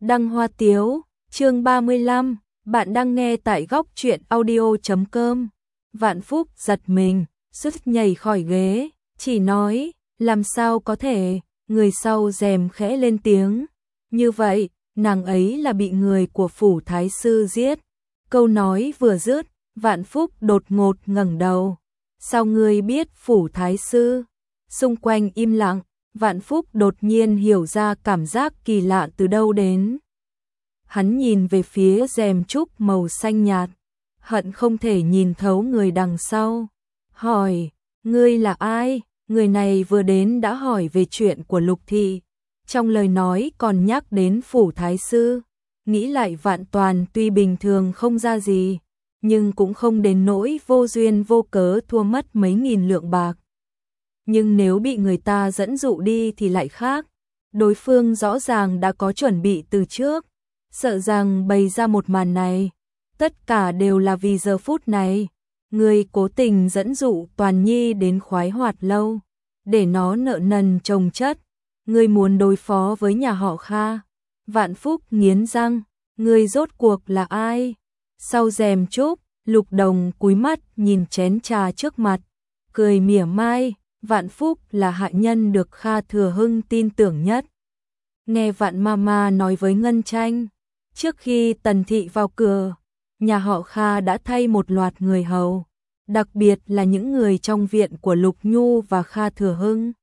Đăng Hoa Tiếu, chương 35, bạn đang nghe tại góc truyện audio.com. Vạn Phúc giật mình, sứt nhảy khỏi ghế, chỉ nói, làm sao có thể, người sau rèm khẽ lên tiếng. Như vậy, nàng ấy là bị người của phủ thái sư giết. Câu nói vừa dứt, Vạn Phúc đột ngột ngẩng đầu. Sao ngươi biết phủ thái sư? Xung quanh im lặng. Vạn Phúc đột nhiên hiểu ra cảm giác kỳ lạ từ đâu đến. Hắn nhìn về phía rèm trúc màu xanh nhạt, hận không thể nhìn thấu người đằng sau. Hỏi, ngươi là ai? Người này vừa đến đã hỏi về chuyện của Lục Thị. Trong lời nói còn nhắc đến phủ thái sư. Nghĩ lại Vạn Toàn tuy bình thường không ra gì, nhưng cũng không đến nỗi vô duyên vô cớ thua mất mấy nghìn lượng bạc. Nhưng nếu bị người ta dẫn dụ đi thì lại khác. Đối phương rõ ràng đã có chuẩn bị từ trước, sợ rằng bày ra một màn này. Tất cả đều là vì giờ phút này. Người cố tình dẫn dụ Toàn Nhi đến Khoái Hoạt Lâu, để nó nợ nần chồng chất. Người muốn đối phó với nhà họ Kha. Vạn Phúc nghiến răng, người rốt cuộc là ai? Sau rèm trúc, Lục Đồng cúi mắt nhìn chén trà trước mặt, cười mỉa mai. Vạn Phúc là hạ nhân được Kha Thừa Hưng tin tưởng nhất. Nghe Vạn Mama nói với Ngân Tranh, trước khi Tần Thị vào cửa, nhà họ Kha đã thay một loạt người hầu, đặc biệt là những người trong viện của Lục Nhu và Kha Thừa Hưng.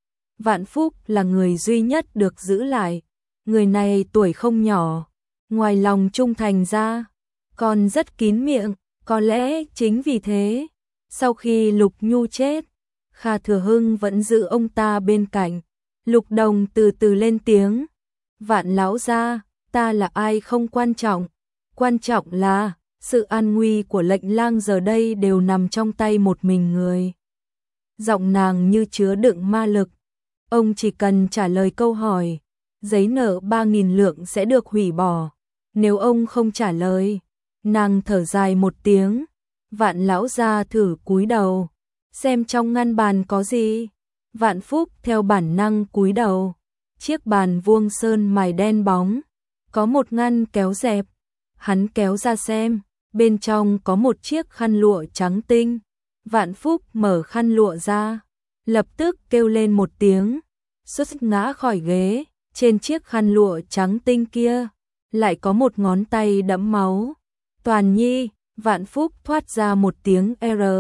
Vạn Phúc là người duy nhất được giữ lại. Người này tuổi không nhỏ, ngoài lòng trung thành ra, còn rất kín miệng. Có lẽ chính vì thế, sau khi Lục Nhu chết, Kha Thừa Hưng vẫn giữ ông ta bên cạnh. Lục Đồng từ từ lên tiếng, Vạn lão gia, ta là ai không quan trọng, quan trọng là sự an nguy của lệnh lang giờ đây đều nằm trong tay một mình người. Giọng nàng như chứa đựng ma lực. Ông chỉ cần trả lời câu hỏi, giấy nợ 3.000 lượng sẽ được hủy bỏ. Nếu ông không trả lời, nàng thở dài một tiếng. Vạn lão gia thử cúi đầu, xem trong ngăn bàn có gì. Vạn Phúc theo bản năng cúi đầu. Chiếc bàn vuông sơn mài đen bóng, có một ngăn kéo dẹp. Hắn kéo ra xem, bên trong có một chiếc khăn lụa trắng tinh. Vạn Phúc mở khăn lụa ra, lập tức kêu lên một tiếng, sút ngã khỏi ghế. Trên chiếc khăn lụa trắng tinh kia, lại có một ngón tay đẫm máu. Toàn Nhi. Vạn Phúc thoát ra một tiếng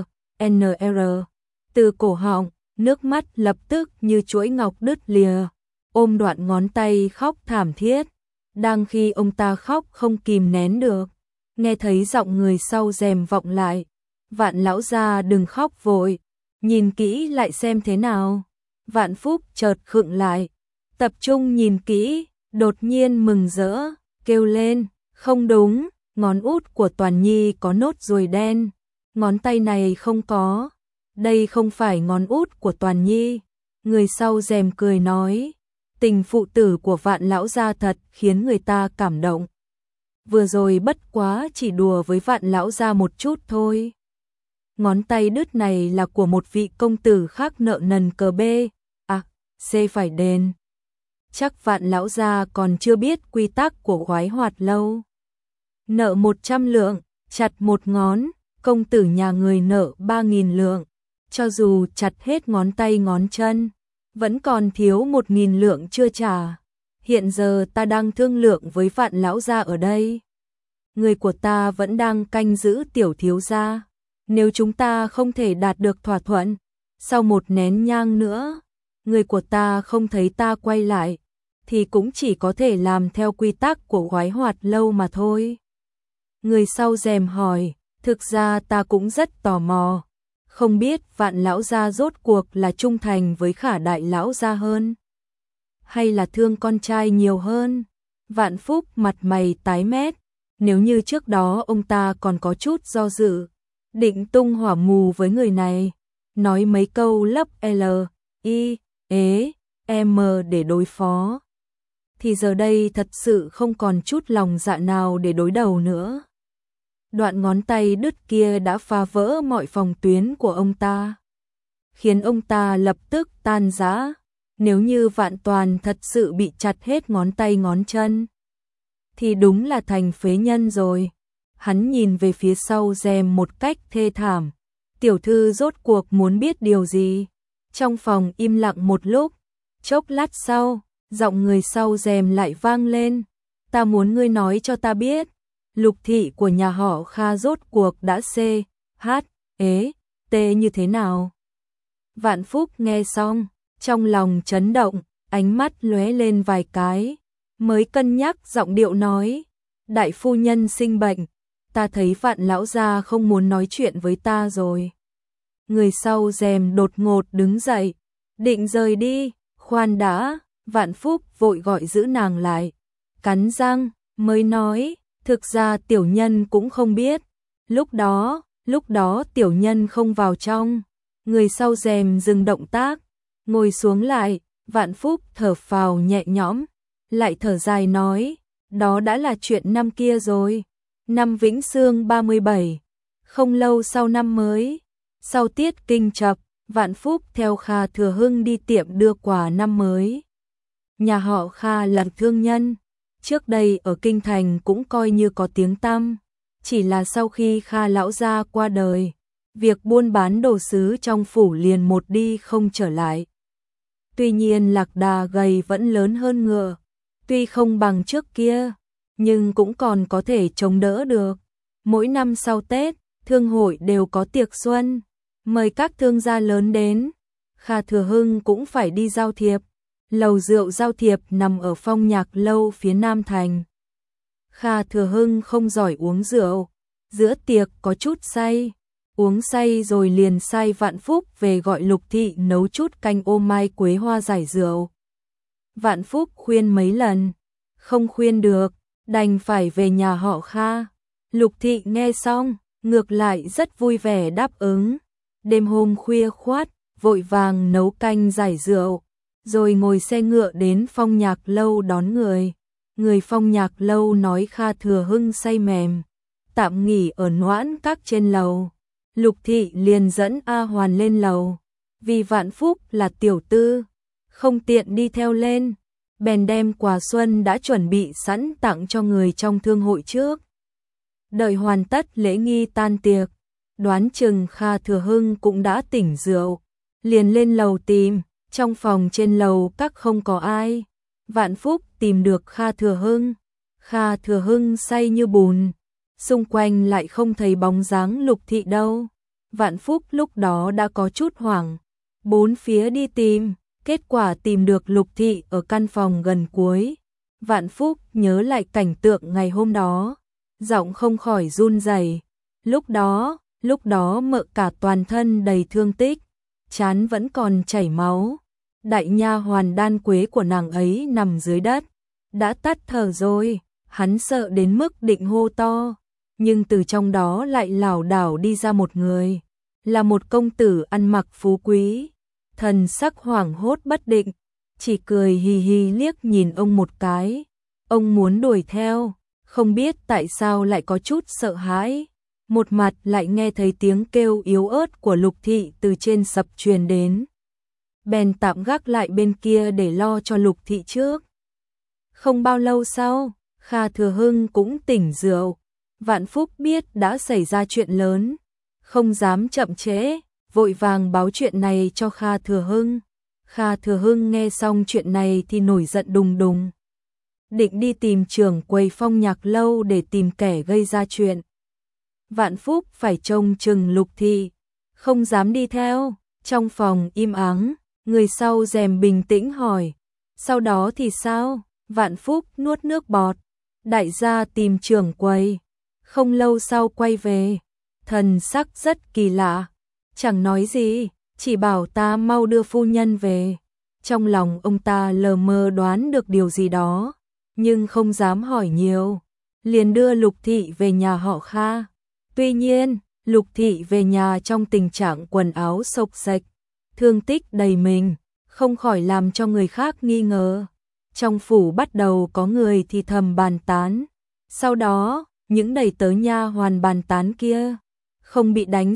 NR. Từ cổ họng, nước mắt lập tức như chuỗi ngọc đứt lìa, ôm đoạn ngón tay khóc thảm thiết. Đang khi ông ta khóc không kìm nén được, nghe thấy giọng người sau rèm vọng lại, Vạn lão gia đừng khóc vội, nhìn kỹ lại xem thế nào. Vạn Phúc chợt khựng lại, tập trung nhìn kỹ, đột nhiên mừng rỡ, kêu lên, không đúng, ngón út của Toàn Nhi có nốt ruồi đen, ngón tay này không có. Đây không phải ngón út của Toàn Nhi. Người sau rèm cười nói, tình phụ tử của Vạn lão gia thật khiến người ta cảm động. Vừa rồi bất quá chỉ đùa với Vạn lão gia một chút thôi. Ngón tay đứt này là của một vị công tử khác nợ nần cờ B, C phải đền. Chắc Vạn lão gia còn chưa biết quy tắc của Khoái Hoạt Lâu. Nợ 100 lượng, chặt một ngón, công tử nhà người nợ 3.000 lượng. Cho dù chặt hết ngón tay ngón chân, vẫn còn thiếu 1.000 lượng chưa trả. Hiện giờ ta đang thương lượng với Vạn lão gia ở đây. Người của ta vẫn đang canh giữ tiểu thiếu gia. Nếu chúng ta không thể đạt được thỏa thuận, sau một nén nhang nữa, người của ta không thấy ta quay lại, thì cũng chỉ có thể làm theo quy tắc của Khoái Hoạt Lâu mà thôi. Người sau rèm hỏi, thực ra ta cũng rất tò mò, không biết Vạn lão gia rốt cuộc là trung thành với Khả đại lão gia hơn, hay là thương con trai nhiều hơn. Vạn Phúc mặt mày tái mét, nếu như trước đó ông ta còn có chút do dự, định tung hỏa mù với người này, nói mấy câu lấp L, I, E, M để đối phó, thì giờ đây thật sự không còn chút lòng dạ nào để đối đầu nữa. Đoạn ngón tay đứt kia đã phá vỡ mọi phòng tuyến của ông ta, khiến ông ta lập tức tan rã. Nếu như Vạn Toàn thật sự bị chặt hết ngón tay ngón chân, thì đúng là thành phế nhân rồi. Hắn nhìn về phía sau rèm một cách thê thảm. Tiểu thư rốt cuộc muốn biết điều gì? Trong phòng im lặng một lúc, chốc lát sau, giọng người sau rèm lại vang lên. Ta muốn ngươi nói cho ta biết, Lục thị của nhà họ Kha rốt cuộc đã t như thế nào? Vạn Phúc nghe xong, trong lòng chấn động, ánh mắt lóe lên vài cái, mới cân nhắc giọng điệu nói, đại phu nhân sinh bệnh, ta thấy Vạn lão gia không muốn nói chuyện với ta rồi. Người sau rèm đột ngột đứng dậy, định rời đi, khoan đã, Vạn Phúc vội gọi giữ nàng lại, cắn răng, mới nói, thực ra tiểu nhân cũng không biết, lúc đó tiểu nhân không vào trong. Người sau rèm dừng động tác, ngồi xuống lại, Vạn Phúc thở phào nhẹ nhõm, lại thở dài nói, đó đã là chuyện năm kia rồi. Năm Vĩnh Sương 37, không lâu sau năm mới, sau tiết kinh chập, Vạn Phúc theo Kha Thừa Hưng đi tiệm đưa quà năm mới. Nhà họ Kha là thương nhân, trước đây ở kinh thành cũng coi như có tiếng tăm, chỉ là sau khi Kha lão gia qua đời, việc buôn bán đồ sứ trong phủ liền một đi không trở lại. Tuy nhiên lạc đà gầy vẫn lớn hơn ngựa, tuy không bằng trước kia, nhưng cũng còn có thể chống đỡ được. Mỗi năm sau Tết, thương hội đều có tiệc xuân, mời các thương gia lớn đến. Kha Thừa Hưng cũng phải đi giao thiệp. Lầu rượu giao thiệp nằm ở Phong Nhạc lâu phía Nam thành. Kha Thừa Hưng không giỏi uống rượu, giữa tiệc có chút say, uống say rồi liền sai Vạn Phúc về gọi Lục thị nấu chút canh ô mai quế hoa giải rượu. Vạn Phúc khuyên mấy lần, không khuyên được, đành phải về nhà họ Kha. Lục thị nghe xong, ngược lại rất vui vẻ đáp ứng. Đêm hôm khuya khoắt, vội vàng nấu canh giải rượu, rồi ngồi xe ngựa đến Phong Nhạc lâu đón người. Người Phong Nhạc lâu nói Kha Thừa Hưng say mềm, tạm nghỉ ở Noãn Các trên lầu. Lục thị liền dẫn A Hoàn lên lầu, vì Vạn Phúc là tiểu tư, không tiện đi theo lên, bèn đem quà xuân đã chuẩn bị sẵn tặng cho người trong thương hội trước. Đợi hoàn tất lễ nghi tan tiệc, đoán chừng Kha Thừa Hưng cũng đã tỉnh rượu, liền lên lầu tìm, trong phòng trên lầu các không có ai. Vạn Phúc tìm được Kha Thừa Hưng, Kha Thừa Hưng say như bùn, xung quanh lại không thấy bóng dáng Lục thị đâu. Vạn Phúc lúc đó đã có chút hoảng, bốn phía đi tìm, kết quả tìm được Lục thị ở căn phòng gần cuối. Vạn Phúc nhớ lại cảnh tượng ngày hôm đó, giọng không khỏi run rẩy. Lúc đó mợ cả toàn thân đầy thương tích, trán vẫn còn chảy máu. Đại nha hoàn Đan Quế của nàng ấy nằm dưới đất, đã tắt thở rồi, hắn sợ đến mức định hô to, nhưng từ trong đó lại lảo đảo đi ra một người, là một công tử ăn mặc phú quý, thần sắc hoảng hốt bất định, chỉ cười hì hì liếc nhìn ông một cái. Ông muốn đuổi theo, không biết tại sao lại có chút sợ hãi, một mặt lại nghe thấy tiếng kêu yếu ớt của Lục thị từ trên sập truyền đến. Bèn tạm gác lại bên kia để lo cho Lục thị trước. Không bao lâu sau, Kha Thừa Hưng cũng tỉnh rượu. Vạn Phúc biết đã xảy ra chuyện lớn, không dám chậm trễ, vội vàng báo chuyện này cho Kha Thừa Hưng. Kha Thừa Hưng nghe xong chuyện này thì nổi giận đùng đùng, định đi tìm trưởng quầy Phong Nhạc lâu để tìm kẻ gây ra chuyện. Vạn Phúc phải trông chừng Lục thị, không dám đi theo. Trong phòng im ắng, người sau rèm bình tĩnh hỏi, sau đó thì sao? Vạn Phúc nuốt nước bọt, đại gia tìm trưởng quầy, không lâu sau quay về, thần sắc rất kỳ lạ, chẳng nói gì, chỉ bảo ta mau đưa phu nhân về. Trong lòng ông ta lờ mờ đoán được điều gì đó, nhưng không dám hỏi nhiều, liền đưa Lục thị về nhà họ Kha. Tuy nhiên, Lục thị về nhà trong tình trạng quần áo xộc xệch, thương tích đầy mình, không khỏi làm cho người khác nghi ngờ. Trong phủ bắt đầu có người thì thầm bàn tán, sau đó, những đầy tớ nha hoàn bàn tán kia, không bị đánh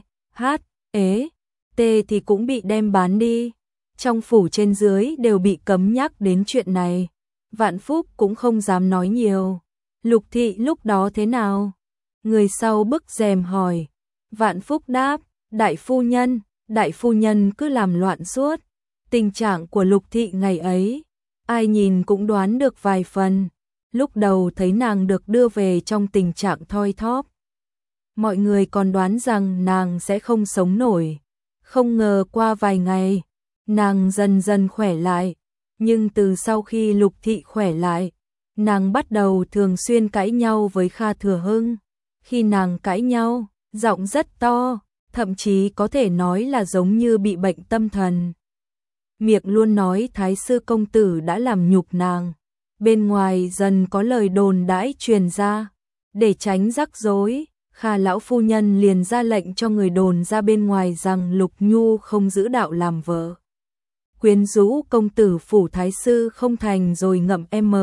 T thì cũng bị đem bán đi. Trong phủ trên dưới đều bị cấm nhắc đến chuyện này. Vạn Phúc cũng không dám nói nhiều, Lục thị lúc đó thế nào? Người sau bức rèm hỏi. Vạn Phúc đáp, đại phu nhân cứ làm loạn suốt. Tình trạng của Lục thị ngày ấy, ai nhìn cũng đoán được vài phần. Lúc đầu thấy nàng được đưa về trong tình trạng thoi thóp. Mọi người còn đoán rằng nàng sẽ không sống nổi. Không ngờ qua vài ngày, nàng dần dần khỏe lại. Nhưng từ sau khi Lục thị khỏe lại, nàng bắt đầu thường xuyên cãi nhau với Kha Thừa Hưng. Khi nàng cãi nhau, giọng rất to, thậm chí có thể nói là giống như bị bệnh tâm thần. Miệng luôn nói Thái sư công tử đã làm nhục nàng. Bên ngoài dần có lời đồn đãi truyền ra. Để tránh rắc rối, Kha lão phu nhân liền ra lệnh cho người đồn ra bên ngoài rằng Lục Nhu không giữ đạo làm vợ. Quyến rũ công tử phủ thái sư không thành rồi ngậm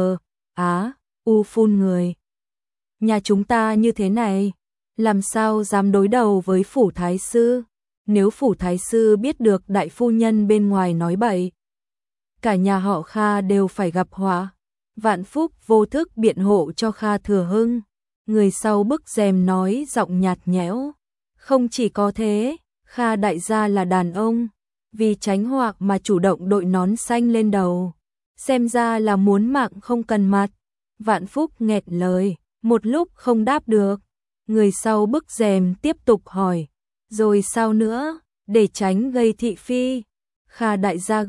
phun người. Nhà chúng ta như thế này, làm sao dám đối đầu với phủ thái sư? Nếu phủ thái sư biết được đại phu nhân bên ngoài nói bậy, cả nhà họ Kha đều phải gặp họa. Vạn Phúc vô thức biện hộ cho Kha Thừa Hưng. Người sau bức rèm nói giọng nhạt nhẽo. Không chỉ có thế, Kha đại gia là đàn ông, vì tránh họa mà chủ động đội nón xanh lên đầu. Xem ra là muốn mạng không cần mặt. Vạn Phúc nghẹn lời, một lúc không đáp được. Người sau bức rèm tiếp tục hỏi, rồi sao nữa, để tránh gây thị phi. Kha đại gia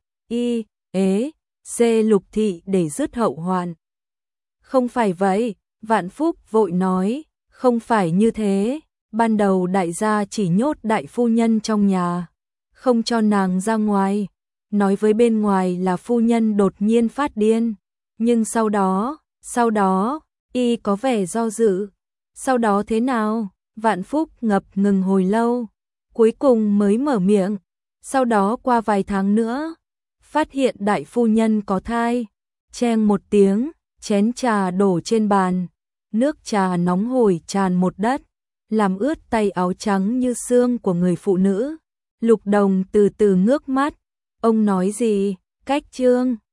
Lục thị để dứt hậu hoạn. Không phải vậy, Vạn Phúc vội nói, không phải như thế. Ban đầu đại gia chỉ nhốt đại phu nhân trong nhà, không cho nàng ra ngoài. Nói với bên ngoài là phu nhân đột nhiên phát điên. Nhưng sau đó, y có vẻ do dự. Sau đó thế nào? Vạn Phúc ngập ngừng hồi lâu, cuối cùng mới mở miệng. Sau đó qua vài tháng nữa, phát hiện đại phu nhân có thai. Cheng một tiếng, chén trà đổ trên bàn. Nước trà nóng hổi tràn một đất, làm ướt tay áo trắng như xương của người phụ nữ. Lục Đồng từ từ ngước mắt. Ông nói gì? Cách Trương